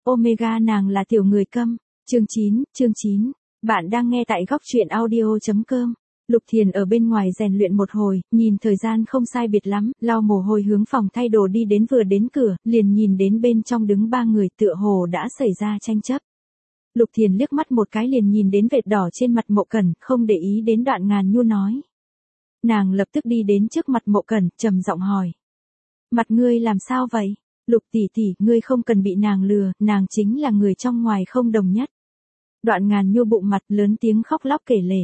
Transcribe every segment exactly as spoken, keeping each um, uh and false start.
Omega nàng là tiểu người câm. Chương chín, chương chín. Bạn đang nghe tại góc truyện audio chấm com. Lục Thiền ở bên ngoài rèn luyện một hồi, nhìn thời gian không sai biệt lắm, lau mồ hôi hướng phòng thay đồ đi đến vừa đến cửa, liền nhìn đến bên trong đứng ba người tựa hồ đã xảy ra tranh chấp. Lục Thiền liếc mắt một cái liền nhìn đến vệt đỏ trên mặt Mộ Cẩn, không để ý đến Đoạn Ngàn Nhu nói. Nàng lập tức đi đến trước mặt Mộ Cẩn, trầm giọng hỏi. Mặt ngươi làm sao vậy? Lục tỷ tỷ, ngươi không cần bị nàng lừa, nàng chính là người trong ngoài không đồng nhất. Đoạn Ngàn Nhu bụng mặt lớn tiếng khóc lóc kể lể.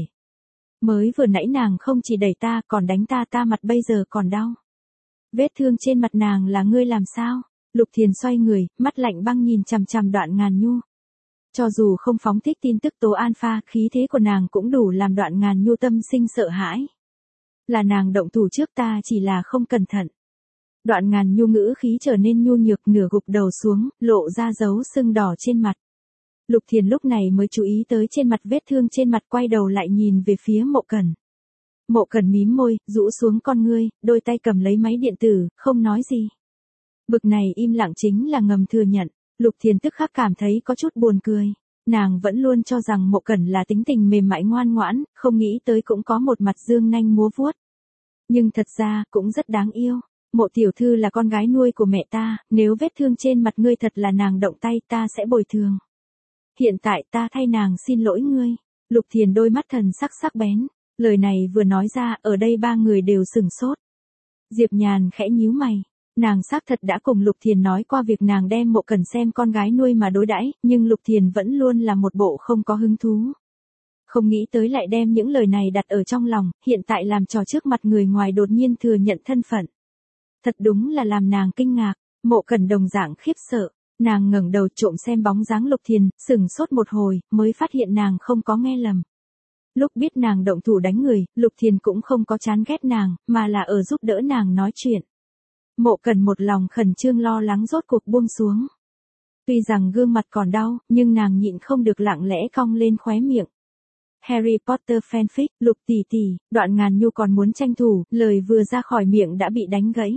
Mới vừa nãy nàng không chỉ đẩy ta còn đánh ta, ta mặt bây giờ còn đau. Vết thương trên mặt nàng là ngươi làm sao? Lục Thiền xoay người, mắt lạnh băng nhìn chằm chằm Đoạn Ngàn Nhu. Cho dù không phóng thích tin tức tố alpha, khí thế của nàng cũng đủ làm Đoạn Ngàn Nhu tâm sinh sợ hãi. Là nàng động thủ trước, ta chỉ là không cẩn thận. Đoạn Ngàn Nhu ngữ khí trở nên nhu nhược, nửa gục đầu xuống, lộ ra dấu sưng đỏ trên mặt. Lục Thiền lúc này mới chú ý tới trên mặt vết thương trên mặt, quay đầu lại nhìn về phía Mộ Cẩn. Mộ Cẩn mím môi, rũ xuống con ngươi, đôi tay cầm lấy máy điện tử, không nói gì. Bực này im lặng chính là ngầm thừa nhận. Lục Thiền tức khắc cảm thấy có chút buồn cười. Nàng vẫn luôn cho rằng Mộ Cẩn là tính tình mềm mại ngoan ngoãn, không nghĩ tới cũng có một mặt dương nanh múa vuốt. Nhưng thật ra cũng rất đáng yêu. Mộ tiểu thư là con gái nuôi của mẹ ta, nếu vết thương trên mặt ngươi thật là nàng động tay, ta sẽ bồi thường. Hiện tại ta thay nàng xin lỗi ngươi. Lục Thiền đôi mắt thần sắc sắc bén. Lời này vừa nói ra, ở đây ba người đều sửng sốt. Diệp Nhàn khẽ nhíu mày. Nàng xác thật đã cùng Lục Thiền nói qua việc nàng đem Mộ Cẩn xem con gái nuôi mà đối đãi, nhưng Lục Thiền vẫn luôn là một bộ không có hứng thú. Không nghĩ tới lại đem những lời này đặt ở trong lòng, hiện tại làm trò trước mặt người ngoài đột nhiên thừa nhận thân phận. Thật đúng là làm nàng kinh ngạc. Mộ Cẩn đồng dạng khiếp sợ. Nàng ngẩng đầu trộm xem bóng dáng Lục Thiền, sửng sốt một hồi, mới phát hiện nàng không có nghe lầm. Lúc biết nàng động thủ đánh người, Lục Thiền cũng không có chán ghét nàng, mà là ở giúp đỡ nàng nói chuyện. Mộ Cẩn một lòng khẩn trương lo lắng rốt cuộc buông xuống. Tuy rằng gương mặt còn đau, nhưng nàng nhịn không được lặng lẽ cong lên khóe miệng. Harry Potter fanfic, Lục tỷ tỷ, Đoạn Ngàn Nhu còn muốn tranh thủ, lời vừa ra khỏi miệng đã bị đánh gãy.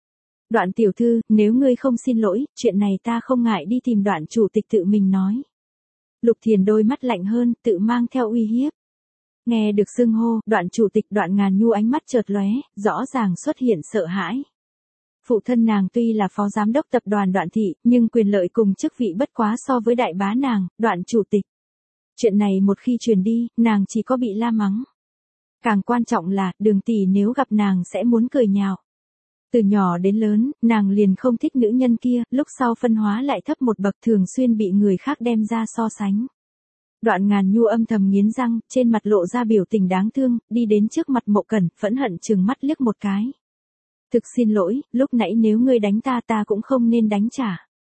Đoạn tiểu thư, nếu ngươi không xin lỗi, chuyện này ta không ngại đi tìm Đoạn chủ tịch tự mình nói. Lục Thiền đôi mắt lạnh hơn, tự mang theo uy hiếp. Nghe được xưng hô, Đoạn chủ tịch, Đoạn Ngàn Nhu ánh mắt chợt lóe, rõ ràng xuất hiện sợ hãi. Phụ thân nàng tuy là phó giám đốc tập đoàn Đoạn thị, nhưng quyền lợi cùng chức vị bất quá so với đại bá nàng, Đoạn chủ tịch. Chuyện này một khi truyền đi, nàng chỉ có bị la mắng. Càng quan trọng là, Đường tỷ nếu gặp nàng sẽ muốn cười nhạo. Từ nhỏ đến lớn, nàng liền không thích nữ nhân kia, lúc sau phân hóa lại thấp một bậc, thường xuyên bị người khác đem ra so sánh. Đoạn Ngàn Nhu âm thầm nghiến răng, trên mặt lộ ra biểu tình đáng thương, đi đến trước mặt Mộ Cẩn, phẫn hận trừng mắt liếc một cái. Thực xin lỗi, lúc nãy nếu ngươi đánh ta ta cũng không nên đánh trả.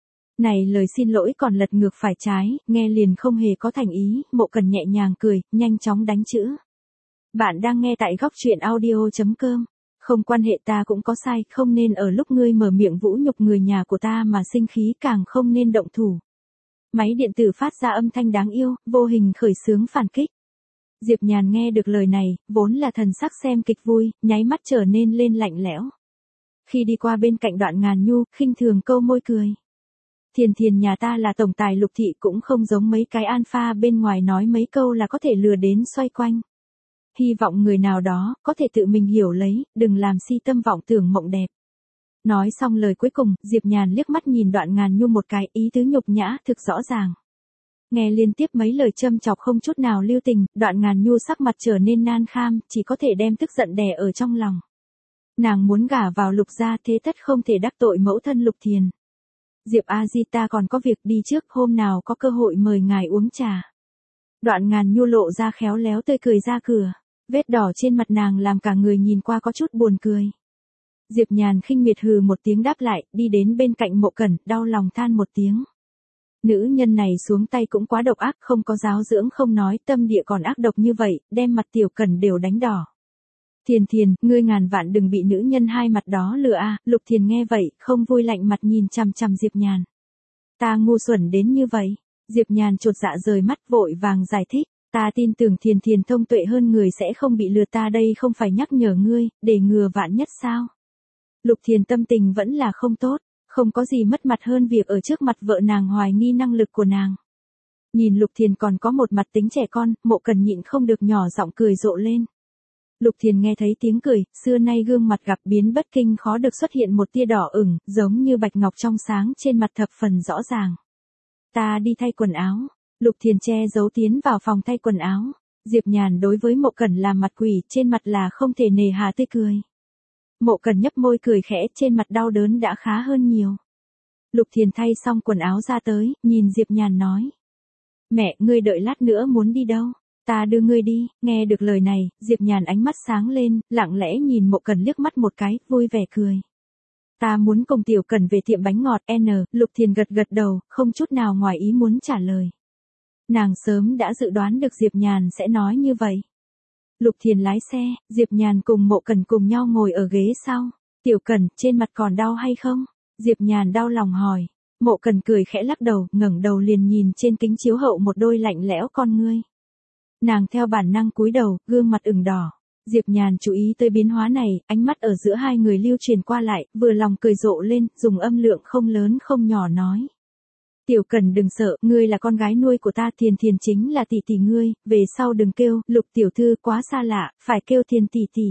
Này lời xin lỗi còn lật ngược phải trái, nghe liền không hề có thành ý. Mộ Cẩn nhẹ nhàng cười, nhanh chóng đánh chữ. Bạn đang nghe tại góc truyện audio chấm com. Không quan hệ, ta cũng có sai, không nên ở lúc ngươi mở miệng vũ nhục người nhà của ta mà sinh khí, càng không nên động thủ. Máy điện tử phát ra âm thanh đáng yêu, vô hình khởi xướng phản kích. Diệp Nhàn nghe được lời này, vốn là thần sắc xem kịch vui, nháy mắt trở nên lên lạnh lẽo. Khi đi qua bên cạnh Đoạn Ngàn Nhu, khinh thường câu môi cười. Thiền Thiền nhà ta là tổng tài Lục thị, cũng không giống mấy cái alpha bên ngoài nói mấy câu là có thể lừa đến xoay quanh. Hy vọng người nào đó có thể tự mình hiểu lấy, đừng làm si tâm vọng tưởng mộng đẹp. Nói xong lời cuối cùng, Diệp Nhàn liếc mắt nhìn Đoạn Ngàn Nhu một cái, ý tứ nhục nhã thực rõ ràng. Nghe liên tiếp mấy lời châm chọc không chút nào lưu tình, Đoạn Ngàn Nhu sắc mặt trở nên nan kham, chỉ có thể đem tức giận đè ở trong lòng. Nàng muốn gả vào Lục gia, thế tất không thể đắc tội mẫu thân Lục Thiền. Diệp a di, ta còn có việc đi trước, hôm nào có cơ hội mời ngài uống trà. Đoạn Ngàn Nhu lộ ra khéo léo tươi cười ra cửa. Vết đỏ trên mặt nàng làm cả người nhìn qua có chút buồn cười. Diệp Nhàn khinh miệt hừ một tiếng đáp lại, đi đến bên cạnh Mộ Cẩn, đau lòng than một tiếng. Nữ nhân này xuống tay cũng quá độc ác, không có giáo dưỡng không nói, tâm địa còn ác độc như vậy, đem mặt tiểu Cẩn đều đánh đỏ. Thiền Thiền, ngươi ngàn vạn đừng bị nữ nhân hai mặt đó lừa a. Lục Thiền nghe vậy, không vui lạnh mặt nhìn chằm chằm Diệp Nhàn. Ta ngu xuẩn đến như vậy. Diệp Nhàn chột dạ rời mắt, vội vàng giải thích. Ta tin tưởng Thiền Thiền thông tuệ hơn người sẽ không bị lừa, ta đây không phải nhắc nhở ngươi, để ngừa vạn nhất sao. Lục Thiền tâm tình vẫn là không tốt, Không có gì mất mặt hơn việc ở trước mặt vợ nàng hoài nghi năng lực của nàng. Nhìn Lục Thiền còn có một mặt tính trẻ con, Mộ Cần nhịn không được nhỏ giọng cười rộ lên. Lục Thiền nghe thấy tiếng cười, xưa nay gương mặt gặp biến bất kinh khó được xuất hiện một tia đỏ ửng, giống như bạch ngọc trong sáng trên mặt thập phần rõ ràng. Ta đi thay quần áo. Lục Thiền che giấu tiến vào phòng thay quần áo. Diệp Nhàn đối với Mộ Cần làm mặt quỷ, trên mặt là không thể nề hà tươi cười. Mộ Cần nhấp môi cười khẽ, trên mặt đau đớn đã khá hơn nhiều. Lục Thiền thay xong quần áo ra tới, nhìn Diệp Nhàn nói. Mẹ, ngươi đợi lát nữa muốn đi đâu? Ta đưa ngươi đi. Nghe được lời này, Diệp Nhàn ánh mắt sáng lên, lặng lẽ nhìn Mộ Cần liếc mắt một cái, vui vẻ cười. Ta muốn cùng Tiểu Cần về tiệm bánh ngọt N, Lục Thiền gật gật đầu, không chút nào ngoài ý muốn trả lời. Nàng sớm đã dự đoán được Diệp Nhàn sẽ nói như vậy. Lục Thiền lái xe, Diệp Nhàn cùng Mộ Cần cùng nhau ngồi ở ghế sau. Tiểu Cần, trên mặt còn đau hay không? Diệp Nhàn đau lòng hỏi. Mộ Cần cười khẽ lắc đầu, ngẩng đầu liền nhìn trên kính chiếu hậu một đôi lạnh lẽo con ngươi. Nàng theo bản năng cúi đầu, gương mặt ửng đỏ. Diệp Nhàn chú ý tới biến hóa này, ánh mắt ở giữa hai người lưu truyền qua lại, vừa lòng cười rộ lên, dùng âm lượng không lớn không nhỏ nói. Tiểu Cần đừng sợ, ngươi là con gái nuôi của ta, Thiền Thiền chính là tỷ tỷ ngươi, về sau đừng kêu, Lục tiểu thư quá xa lạ, phải kêu Thiền tỷ tỷ.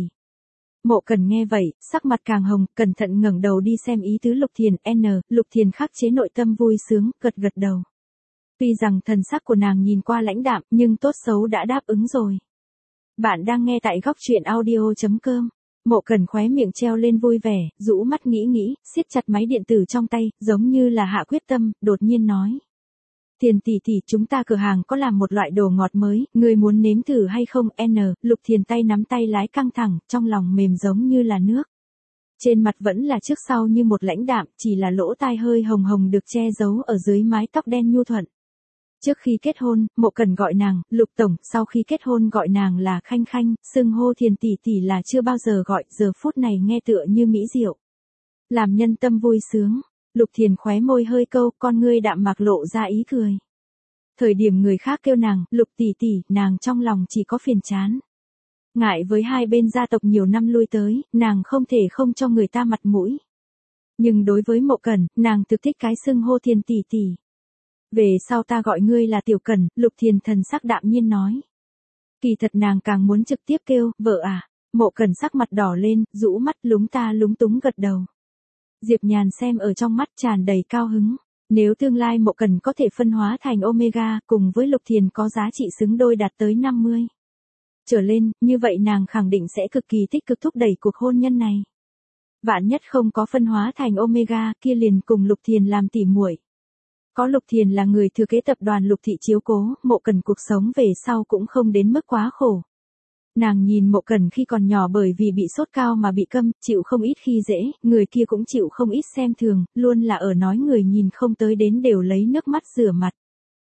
Mộ Cần nghe vậy, sắc mặt càng hồng, cẩn thận ngẩng đầu đi xem ý tứ Lục Thiền. N, Lục Thiền khắc chế nội tâm vui sướng, gật gật đầu. Tuy rằng thần sắc của nàng nhìn qua lãnh đạm, nhưng tốt xấu đã đáp ứng rồi. Bạn đang nghe tại góc truyện audio chấm com. Mộ Cần khóe miệng treo lên vui vẻ, rũ mắt nghĩ nghĩ, siết chặt máy điện tử trong tay, giống như là hạ quyết tâm, đột nhiên nói. Thiền tỷ tỷ, chúng ta cửa hàng có làm một loại đồ ngọt mới, ngươi muốn nếm thử hay không? N, Lục Thiền tay nắm tay lái căng thẳng, trong lòng mềm giống như là nước. Trên mặt vẫn là trước sau như một lãnh đạm, chỉ là lỗ tai hơi hồng hồng được che giấu ở dưới mái tóc đen nhu thuận. Trước khi kết hôn, Mộ Cần gọi nàng, Lục Tổng, sau khi kết hôn gọi nàng là Khanh Khanh, xưng hô Thiền tỷ tỷ là chưa bao giờ gọi, giờ phút này nghe tựa như mỹ diệu. Làm nhân tâm vui sướng, Lục Thiền khóe môi hơi câu, con ngươi đạm mạc lộ ra ý cười. Thời điểm người khác kêu nàng, Lục tỷ tỷ, nàng trong lòng chỉ có phiền chán. Ngại với hai bên gia tộc nhiều năm lui tới, nàng không thể không cho người ta mặt mũi. Nhưng đối với Mộ Cần, nàng thực thích cái xưng hô Thiền tỷ tỷ. Về sau ta gọi ngươi là Tiểu Cần, Lục Thiền thần sắc đạm nhiên nói. Kỳ thật nàng càng muốn trực tiếp kêu, vợ à. Mộ Cần sắc mặt đỏ lên, rũ mắt lúng ta lúng túng gật đầu. Diệp Nhàn xem ở trong mắt tràn đầy cao hứng. Nếu tương lai Mộ Cần có thể phân hóa thành Omega, cùng với Lục Thiền có giá trị xứng đôi đạt tới năm mươi trở lên, như vậy nàng khẳng định sẽ cực kỳ tích cực thúc đẩy cuộc hôn nhân này. Vạn nhất không có phân hóa thành Omega, kia liền cùng Lục Thiền làm tỉ muội. Có Lục Thiền là người thừa kế tập đoàn Lục thị chiếu cố, Mộ Cần cuộc sống về sau cũng không đến mức quá khổ. Nàng nhìn Mộ Cần khi còn nhỏ bởi vì bị sốt cao mà bị câm, chịu không ít khi dễ, người kia cũng chịu không ít xem thường, luôn là ở nói người nhìn không tới đến đều lấy nước mắt rửa mặt.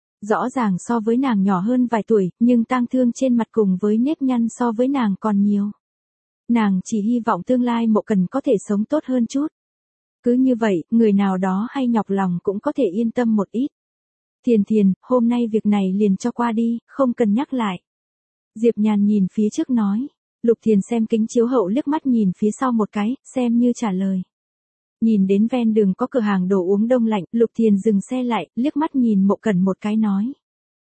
Rõ ràng so với nàng nhỏ hơn vài tuổi, nhưng tang thương trên mặt cùng với nếp nhăn so với nàng còn nhiều. Nàng chỉ hy vọng tương lai Mộ Cần có thể sống tốt hơn chút. Cứ như vậy, người nào đó hay nhọc lòng cũng có thể yên tâm một ít. Thiền Thiền, hôm nay việc này liền cho qua đi, không cần nhắc lại. Diệp Nhàn nhìn phía trước nói. Lục Thiền xem kính chiếu hậu liếc mắt nhìn phía sau một cái, xem như trả lời. Nhìn đến ven đường có cửa hàng đồ uống đông lạnh, Lục Thiền dừng xe lại, liếc mắt nhìn Mộ Cần một cái nói.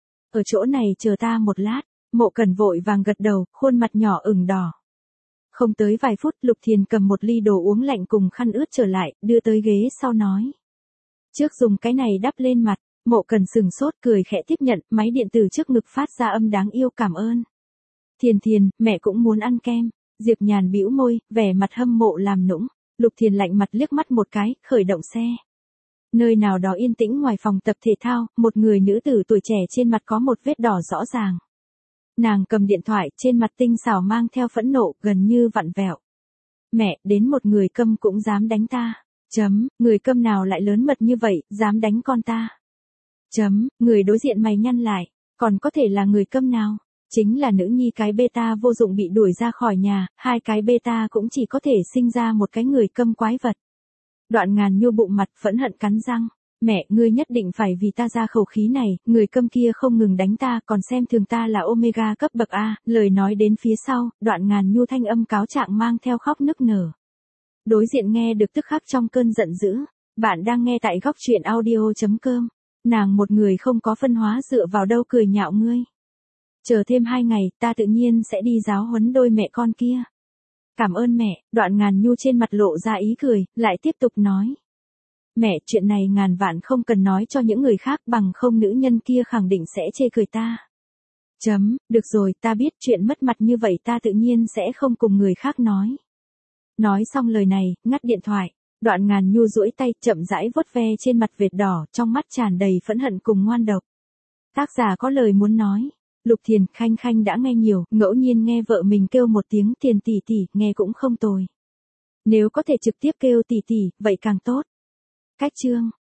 Ở chỗ này chờ ta một lát. Mộ Cần vội vàng gật đầu, khuôn mặt nhỏ ửng đỏ. Không tới vài phút, Lục Thiền cầm một ly đồ uống lạnh cùng khăn ướt trở lại, đưa tới ghế sau nói. Trước dùng cái này đắp lên mặt. Mộ Cần sừng sốt cười khẽ tiếp nhận, máy điện tử trước ngực phát ra âm đáng yêu cảm ơn. Thiền Thiền, mẹ cũng muốn ăn kem. Diệp Nhàn bĩu môi, vẻ mặt hâm mộ làm nũng. Lục Thiền lạnh mặt liếc mắt một cái, khởi động xe. Nơi nào đó yên tĩnh ngoài phòng tập thể thao, một người nữ tử tuổi trẻ trên mặt có một vết đỏ rõ ràng. Nàng cầm điện thoại, trên mặt tinh xảo mang theo phẫn nộ, gần như vặn vẹo. Mẹ, đến một người câm cũng dám đánh ta. Chấm, người câm nào lại lớn mật như vậy, dám đánh con ta. Chấm, người đối diện mày nhăn lại, còn có thể là người câm nào? Chính là nữ nhi cái beta vô dụng bị đuổi ra khỏi nhà, hai cái beta cũng chỉ có thể sinh ra một cái người câm quái vật. Đoạn Ngàn Nhu bụng mặt phẫn hận cắn răng. Mẹ, ngươi nhất định phải vì ta ra khẩu khí này, người câm kia không ngừng đánh ta còn xem thường ta là Omega cấp bậc A, lời nói đến phía sau, Đoạn Ngàn Nhu thanh âm cáo trạng mang theo khóc nức nở. Đối diện nghe được tức khắc trong cơn giận dữ, Bạn đang nghe tại góc truyện audio.com. Nàng một người không có phân hóa dựa vào đâu cười nhạo ngươi. Chờ thêm hai ngày, ta tự nhiên sẽ đi giáo huấn đôi mẹ con kia. Cảm ơn mẹ, Đoạn Ngàn Nhu trên mặt lộ ra ý cười, lại tiếp tục nói. Mẹ, chuyện này ngàn vạn không cần nói cho những người khác, bằng không nữ nhân kia khẳng định sẽ chê cười ta. Chấm, được rồi, ta biết chuyện mất mặt như vậy ta tự nhiên sẽ không cùng người khác nói. Nói xong lời này, ngắt điện thoại. Đoạn Ngàn Nhu duỗi tay chậm rãi vuốt ve trên mặt vệt đỏ, trong mắt tràn đầy phẫn hận cùng ngoan độc. Tác giả có lời muốn nói. Lục Thiền, Khanh Khanh đã nghe nhiều, ngẫu nhiên nghe vợ mình kêu một tiếng Tiền tỷ tỷ, nghe cũng không tồi. Nếu có thể trực tiếp kêu tỷ tỷ, vậy càng tốt. Cách chương